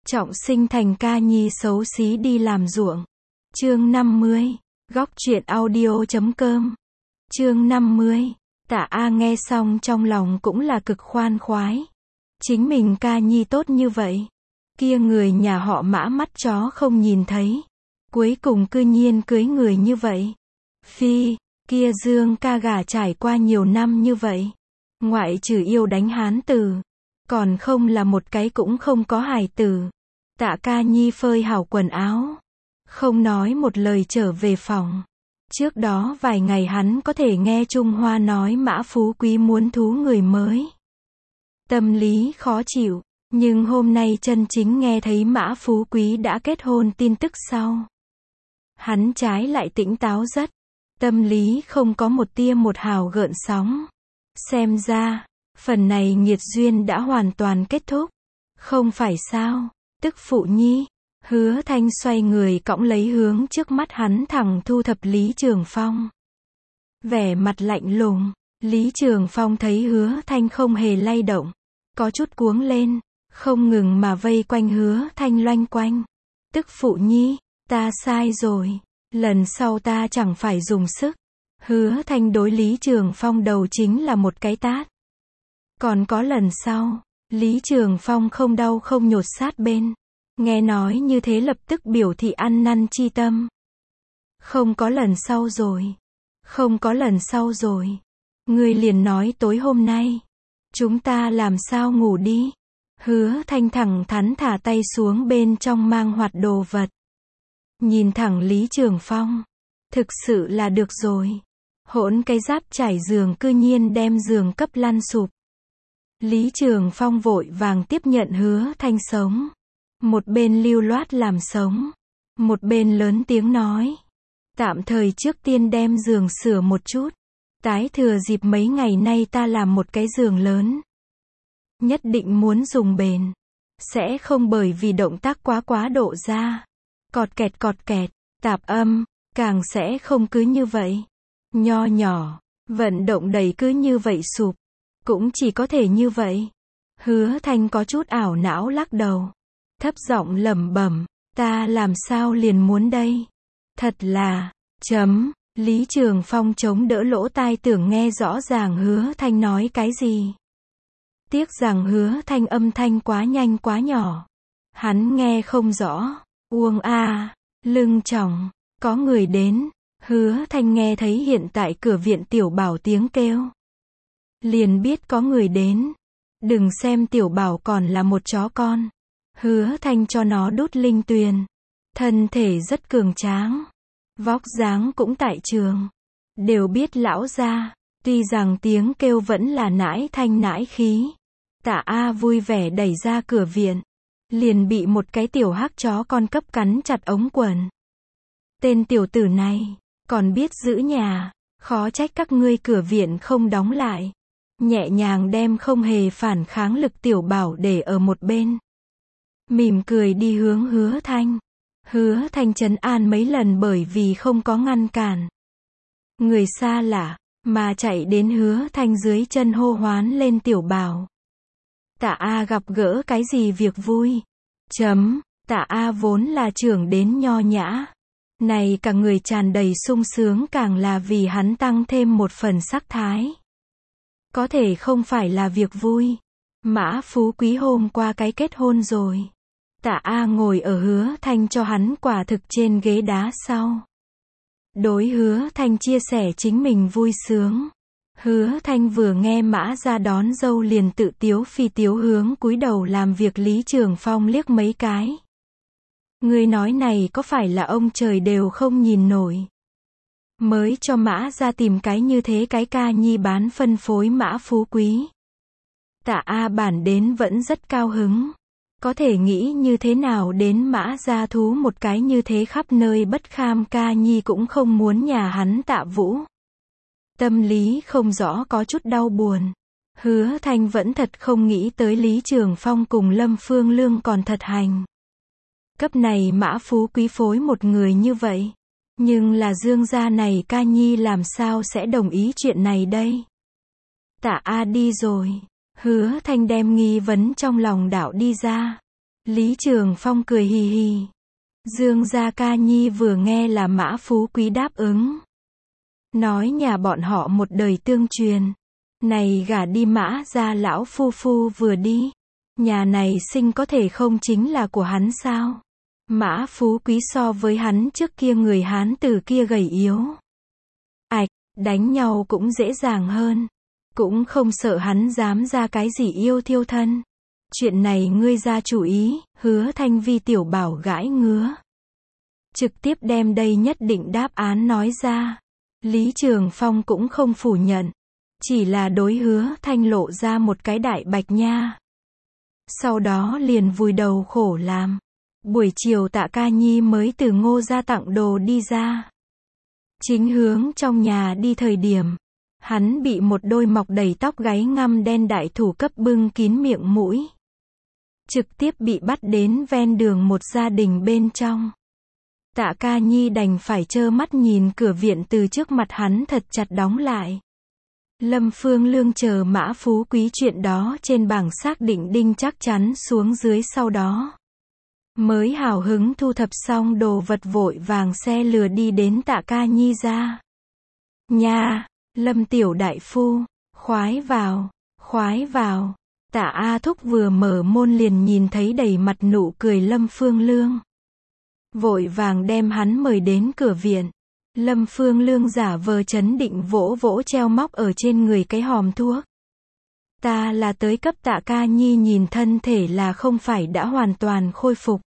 Trọng sinh thành ca nhi xấu xí đi làm ruộng. Chương 50. Góc truyện audio.com. Chương 50. Tạ A nghe xong trong lòng cũng là cực khoan khoái. Chính mình ca nhi tốt như vậy. Kia người nhà họ Mã mắt chó không nhìn thấy. Cuối cùng cư nhiên cưới người như vậy. Phi, kia Dương ca gả trải qua nhiều năm như vậy. Ngoại trừ yêu đánh hán tử. Còn không là một cái cũng không có hài tử. Tạ ca nhi phơi hảo quần áo. Không nói một lời trở về phòng. Trước đó vài ngày hắn có thể nghe Trung Hoa nói Mã Phú Quý muốn thú người mới. Tâm lý khó chịu. Nhưng hôm nay chân chính nghe thấy Mã Phú Quý đã kết hôn tin tức sau. Hắn trái lại tỉnh táo rất. Tâm lý không có một tia một hào gợn sóng. Xem ra, phần này nghiệt duyên đã hoàn toàn kết thúc. Không phải sao, tức phụ nhi. Hứa Thanh xoay người cõng lấy hướng trước mắt hắn thẳng thu thập Lý Trường Phong. Vẻ mặt lạnh lùng, Lý Trường Phong thấy Hứa Thanh không hề lay động. Có chút cuống lên, không ngừng mà vây quanh Hứa Thanh loanh quanh. Tức phụ nhi, ta sai rồi, lần sau ta chẳng phải dùng sức. Hứa Thanh đối Lý Trường Phong đầu chính là một cái tát. Còn có lần sau, Lý Trường Phong không đau không nhột sát bên. Nghe nói như thế lập tức biểu thị ăn năn chi tâm. Không có lần sau rồi. Không có lần sau rồi. Ngươi liền nói tối hôm nay. Chúng ta làm sao ngủ đi. Hứa Thanh thẳng thắn thả tay xuống bên trong mang hoạt đồ vật. Nhìn thẳng Lý Trường Phong. Thực sự là được rồi. Hỗn cái giáp trải giường cư nhiên đem giường cấp lăn sụp. Lý Trường Phong vội vàng tiếp nhận Hứa Thanh sống. Một bên lưu loát làm sống. Một bên lớn tiếng nói. Tạm thời trước tiên đem giường sửa một chút. Tái thừa dịp mấy ngày nay ta làm một cái giường lớn. Nhất định muốn dùng bền. Sẽ không bởi vì động tác quá độ ra. Cọt kẹt, tạp âm, càng sẽ không cứ như vậy. Nho nhỏ, vận động đầy cứ như vậy sụp. Cũng chỉ có thể như vậy. Hứa Thanh có chút ảo não lắc đầu. Thấp giọng lẩm bẩm, ta làm sao liền muốn đây? Thật là, Lý Trường Phong chống đỡ lỗ tai tưởng nghe rõ ràng Hứa Thanh nói cái gì. Tiếc rằng Hứa Thanh âm thanh quá nhanh quá nhỏ. Hắn nghe không rõ. Uông a, lưng tròng, có người đến. Hứa Thanh nghe thấy hiện tại cửa viện Tiểu Bảo tiếng kêu. Liền biết có người đến. Đừng xem Tiểu Bảo còn là một chó con. Hứa Thanh cho nó đút linh tuyền. Thân thể rất cường tráng. Vóc dáng cũng tại trường. Đều biết lão gia. Tuy rằng tiếng kêu vẫn là nãi thanh nãi khí. Tạ A vui vẻ đẩy ra cửa viện. Liền bị một cái tiểu hắc chó con cấp cắn chặt ống quần. Tên tiểu tử này, còn biết giữ nhà. Khó trách các ngươi cửa viện không đóng lại. Nhẹ nhàng đem không hề phản kháng lực Tiểu Bảo để ở một bên. Mỉm cười đi hướng Hứa Thanh. Hứa Thanh trấn an mấy lần bởi vì không có ngăn cản. Người xa lạ, mà chạy đến Hứa Thanh dưới chân hô hoán lên Tiểu Bảo. Tạ A gặp gỡ cái gì việc vui? Tạ A vốn là trưởng đến nho nhã. Này cả người tràn đầy sung sướng càng là vì hắn tăng thêm một phần sắc thái. Có thể không phải là việc vui. Mã Phú Quý hôm qua cái kết hôn rồi. Tạ A ngồi ở Hứa Thanh cho hắn quả thực trên ghế đá sau. Đối Hứa Thanh chia sẻ chính mình vui sướng. Hứa Thanh vừa nghe Mã ra đón dâu liền tự tiếu phi tiếu hướng cúi đầu làm việc Lý Trường Phong liếc mấy cái. Người nói này có phải là ông trời đều không nhìn nổi. Mới cho Mã ra tìm cái như thế cái ca nhi bán phân phối Mã Phú Quý. Tạ A bản đến vẫn rất cao hứng. Có thể nghĩ như thế nào đến Mã ra thú một cái như thế khắp nơi bất kham ca nhi cũng không muốn nhà hắn Tạ Vũ. Tâm lý không rõ có chút đau buồn. Hứa Thanh vẫn thật không nghĩ tới Lý Trường Phong cùng Lâm Phương Lương còn thật hành. Cấp này Mã Phú Quý phối một người như vậy. Nhưng là Dương gia này ca nhi làm sao sẽ đồng ý chuyện này đây? Tạ A đi rồi. Hứa Thanh đem nghi vấn trong lòng đảo đi ra. Lý Trường Phong cười hì hì. Dương Gia Ca Nhi vừa nghe là Mã Phú Quý đáp ứng. Nói nhà bọn họ một đời tương truyền. Này gả đi Mã gia lão phu phu vừa đi. Nhà này sinh có thể không chính là của hắn sao? Mã Phú Quý so với hắn trước kia người Hán từ kia gầy yếu. Ảch, đánh nhau cũng dễ dàng hơn. Cũng không sợ hắn dám ra cái gì yêu thiêu thân. Chuyện này ngươi ra chủ ý, Hứa Thanh Vi tiểu bảo gãi ngứa. Trực tiếp đem đây nhất định đáp án nói ra. Lý Trường Phong cũng không phủ nhận. Chỉ là đối Hứa Thanh lộ ra một cái đại bạch nha. Sau đó liền vùi đầu khổ làm. Buổi chiều Tạ Ca Nhi mới từ Ngô gia tặng đồ đi ra. Chính hướng trong nhà đi thời điểm. Hắn bị một đôi mọc đầy tóc gáy ngăm đen đại thủ cấp bưng kín miệng mũi. Trực tiếp bị bắt đến ven đường một gia đình bên trong. Tạ Ca Nhi đành phải trơ mắt nhìn cửa viện từ trước mặt hắn thật chặt đóng lại. Lâm Phương Lương chờ Mã Phú Quý chuyện đó trên bảng xác định đinh chắc chắn xuống dưới sau đó. Mới hào hứng thu thập xong đồ vật vội vàng xe lừa đi đến Tạ Ca Nhi ra. Nha, Lâm tiểu đại phu, khoái vào, khoái vào. Tạ A Thúc vừa mở môn liền nhìn thấy đầy mặt nụ cười Lâm Phương Lương. Vội vàng đem hắn mời đến cửa viện. Lâm Phương Lương giả vờ chấn định vỗ vỗ treo móc ở trên người cái hòm thuốc. Ta là tới cấp Tạ Ca Nhi nhìn thân thể là không phải đã hoàn toàn khôi phục.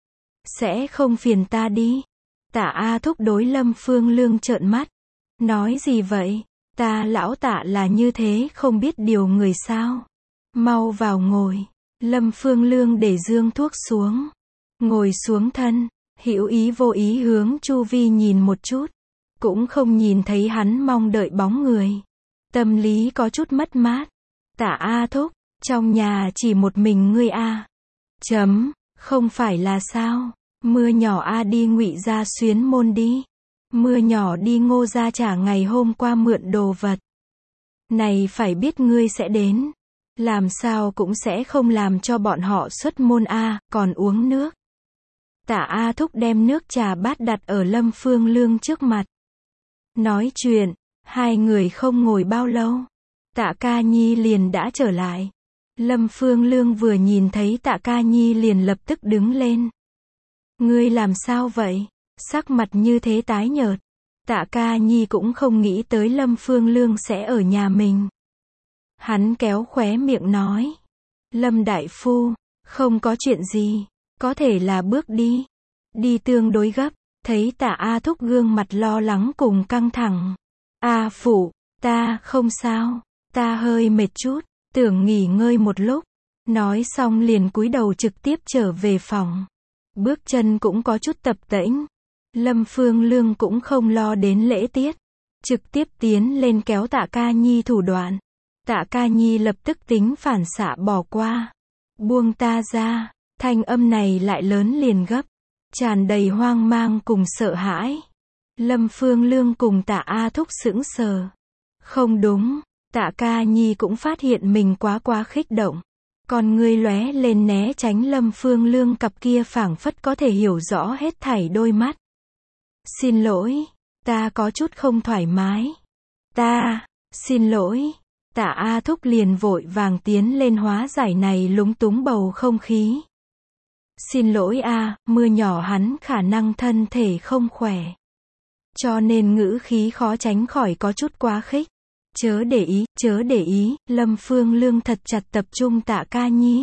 Sẽ không phiền ta đi. Tạ A Thúc đối Lâm Phương Lương trợn mắt. Nói gì vậy? Ta lão Tạ là như thế không biết điều người sao? Mau vào ngồi. Lâm Phương Lương để dương thuốc xuống. Ngồi xuống thân. Hữu ý vô ý hướng chu vi nhìn một chút. Cũng không nhìn thấy hắn mong đợi bóng người. Tâm lý có chút mất mát. Tạ A Thúc, trong nhà chỉ một mình ngươi a. Không phải là sao? Mưa nhỏ a đi Ngụy gia xuyến môn đi. Mưa nhỏ đi Ngô gia trả ngày hôm qua mượn đồ vật. Này phải biết ngươi sẽ đến. Làm sao cũng sẽ không làm cho bọn họ xuất môn a, còn uống nước. Tạ A Thúc đem nước trà bát đặt ở Lâm Phương Lương trước mặt. Nói chuyện, hai người không ngồi bao lâu. Tạ Ca Nhi liền đã trở lại. Lâm Phương Lương vừa nhìn thấy Tạ Ca Nhi liền lập tức đứng lên. Ngươi làm sao vậy? Sắc mặt như thế tái nhợt. Tạ Ca Nhi cũng không nghĩ tới Lâm Phương Lương sẽ ở nhà mình. Hắn kéo khóe miệng nói. Lâm đại phu, không có chuyện gì. Có thể là bước đi. Đi tương đối gấp. Thấy Tạ A Thúc gương mặt lo lắng cùng căng thẳng. A phụ, ta không sao. Ta hơi mệt chút. Tưởng nghỉ ngơi một lúc. Nói xong liền cúi đầu trực tiếp trở về phòng. Bước chân cũng có chút tập tễnh. Lâm Phương Lương cũng không lo đến lễ tiết. Trực tiếp tiến lên kéo Tạ Ca Nhi thủ đoạn. Tạ Ca Nhi lập tức tính phản xạ bỏ qua. Buông ta ra. Thanh âm này lại lớn liền gấp. Tràn đầy hoang mang cùng sợ hãi. Lâm Phương Lương cùng Tạ A Thúc sững sờ. Không đúng. Tạ Ca Nhi cũng phát hiện mình quá khích động. Còn ngươi lóe lên né tránh Lâm Phương Lương cặp kia phảng phất có thể hiểu rõ hết thảy đôi mắt. Xin lỗi. Ta có chút không thoải mái. Ta, xin lỗi. Tạ A Thúc liền vội vàng tiến lên hóa giải này lúng túng bầu không khí. Xin lỗi a, mưa nhỏ hắn khả năng thân thể không khỏe. Cho nên ngữ khí khó tránh khỏi có chút quá khích. Chớ để ý, Lâm Phương Lương thật chặt tập trung Tạ Ca Nhi.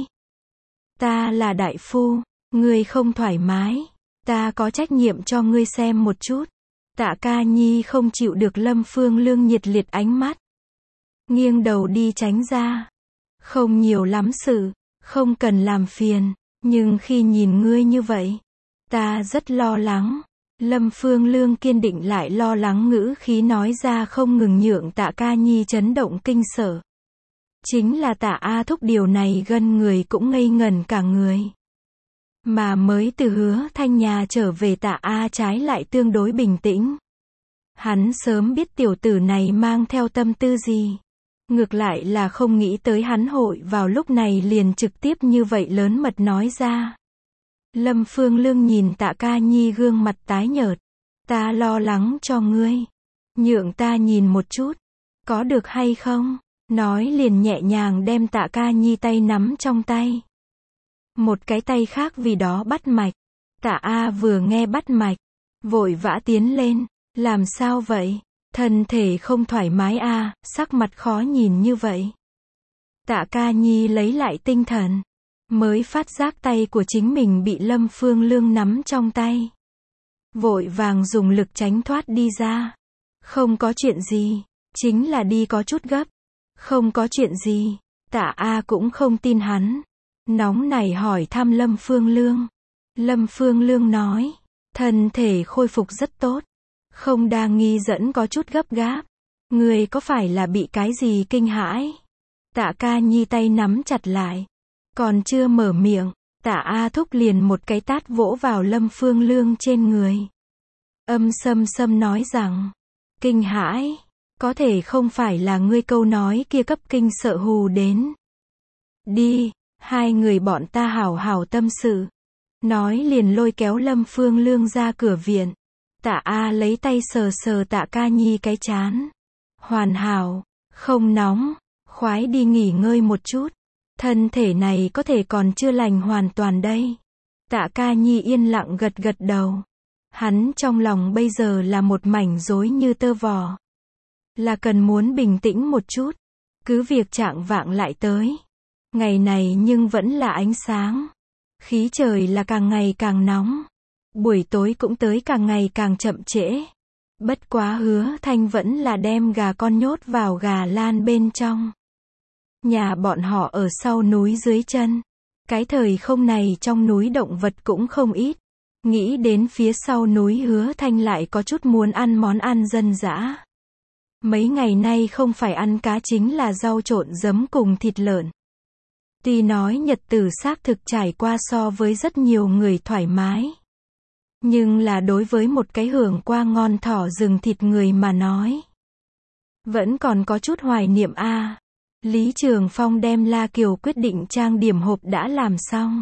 Ta là đại phu, ngươi không thoải mái. Ta có trách nhiệm cho ngươi xem một chút. Tạ Ca Nhi không chịu được Lâm Phương Lương nhiệt liệt ánh mắt. Nghiêng đầu đi tránh ra. Không nhiều lắm sự, không cần làm phiền. Nhưng khi nhìn ngươi như vậy, ta rất lo lắng. Lâm Phương Lương kiên định lại lo lắng ngữ khí nói ra không ngừng nhượng Tạ Ca Nhi chấn động kinh sợ. Chính là Tạ A Thúc điều này gân người cũng ngây ngẩn cả người. Mà mới từ Hứa Thanh nhà trở về Tạ A trái lại tương đối bình tĩnh. Hắn sớm biết tiểu tử này mang theo tâm tư gì. Ngược lại là không nghĩ tới hắn hội vào lúc này liền trực tiếp như vậy lớn mật nói ra. Lâm Phương Lương nhìn Tạ Ca Nhi gương mặt tái nhợt. Ta lo lắng cho ngươi. Nhượng ta nhìn một chút. Có được hay không? Nói liền nhẹ nhàng đem Tạ Ca Nhi tay nắm trong tay. Một cái tay khác vì đó bắt mạch. Tạ A vừa nghe bắt mạch, vội vã tiến lên. Làm sao vậy? Thân thể không thoải mái a, sắc mặt khó nhìn như vậy. Tạ Ca Nhi lấy lại tinh thần, mới phát giác tay của chính mình bị Lâm Phương Lương nắm trong tay. Vội vàng dùng lực tránh thoát đi ra. Không có chuyện gì, chính là đi có chút gấp. Không có chuyện gì. Tạ A cũng không tin hắn. Nóng nảy hỏi thăm Lâm Phương Lương. Lâm Phương Lương nói, thân thể khôi phục rất tốt. Không đa nghi dẫn có chút gấp gáp. Người có phải là bị cái gì kinh hãi? Tạ Ca Nhi tay nắm chặt lại. Còn chưa mở miệng, Tạ A Thúc liền một cái tát vỗ vào Lâm Phương Lương trên người. Âm sâm sâm nói rằng, kinh hãi, có thể không phải là ngươi câu nói kia cấp kinh sợ hù đến. Đi, hai người bọn ta hảo hảo tâm sự. Nói liền lôi kéo Lâm Phương Lương ra cửa viện. Tạ A lấy tay sờ sờ Tạ Ca Nhi cái trán. Hoàn hảo, không nóng, khoái đi nghỉ ngơi một chút. Thân thể này có thể còn chưa lành hoàn toàn đây. Tạ Ca Nhi yên lặng gật gật đầu. Hắn trong lòng bây giờ là một mảnh rối như tơ vò. Là cần muốn bình tĩnh một chút. Cứ việc chạng vạng lại tới. Ngày này nhưng vẫn là ánh sáng. Khí trời là càng ngày càng nóng. Buổi tối cũng tới càng ngày càng chậm trễ. Bất quá Hứa Thanh vẫn là đem gà con nhốt vào gà lan bên trong. Nhà bọn họ ở sau núi dưới chân. Cái thời không này trong núi động vật cũng không ít. Nghĩ đến phía sau núi Hứa Thanh lại có chút muốn ăn món ăn dân dã. Mấy ngày nay không phải ăn cá chính là rau trộn giấm cùng thịt lợn. Tuy nói nhật tử xác thực trải qua so với rất nhiều người thoải mái. Nhưng là đối với một cái hưởng qua ngon thỏ rừng thịt người mà nói. Vẫn còn có chút hoài niệm a. Lý Trường Phong đem La Kiều quyết định trang điểm hộp đã làm xong.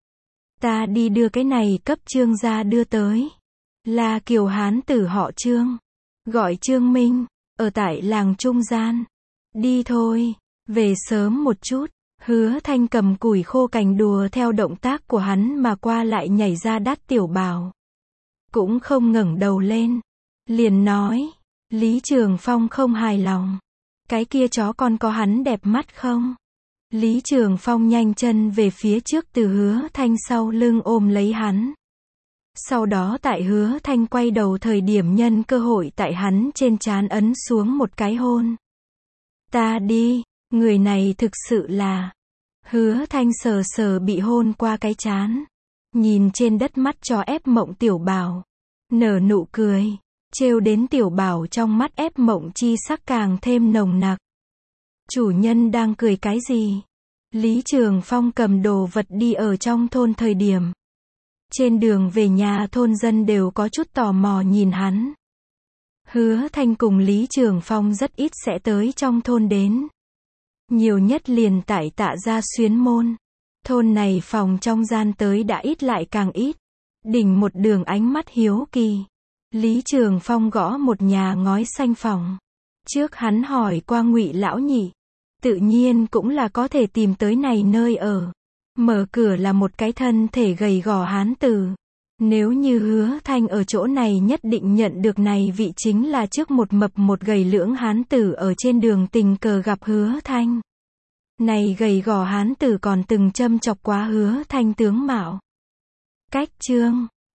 Ta đi đưa cái này cấp Trương gia đưa tới. La Kiều hán tử họ Trương. Gọi Trương Minh. Ở tại làng trung gian. Đi thôi. Về sớm một chút. Hứa Thanh cầm củi khô cành đùa theo động tác của hắn mà qua lại nhảy ra đát tiểu bào. Cũng không ngẩng đầu lên. Liền nói. Lý Trường Phong không hài lòng. Cái kia chó con có hắn đẹp mắt không? Lý Trường Phong nhanh chân về phía trước từ Hứa Thanh sau lưng ôm lấy hắn. Sau đó tại Hứa Thanh quay đầu thời điểm nhân cơ hội tại hắn trên trán ấn xuống một cái hôn. Ta đi, người này thực sự là. Hứa Thanh sờ sờ bị hôn qua cái trán. Nhìn trên đất mắt chó ép mộng tiểu bảo. Nở nụ cười. Trêu đến tiểu bảo trong mắt ép mộng chi sắc càng thêm nồng nặc. Chủ nhân đang cười cái gì? Lý Trường Phong cầm đồ vật đi ở trong thôn thời điểm. Trên đường về nhà thôn dân đều có chút tò mò nhìn hắn. Hứa Thanh cùng Lý Trường Phong rất ít sẽ tới trong thôn đến. Nhiều nhất liền tại Tạ gia xuyến môn. Thôn này phòng trong gian tới đã ít lại càng ít. Đỉnh một đường ánh mắt hiếu kỳ. Lý Trường Phong gõ một nhà ngói xanh phòng. Trước hắn hỏi qua Ngụy lão nhị. Tự nhiên cũng là có thể tìm tới này nơi ở. Mở cửa là một cái thân thể gầy gò hán tử. Nếu như Hứa Thanh ở chỗ này nhất định nhận được này vị chính là trước một mập một gầy lưỡng hán tử ở trên đường tình cờ gặp Hứa Thanh. Này gầy gò hán tử còn từng châm chọc quá Hứa Thanh tướng mạo. Cách chương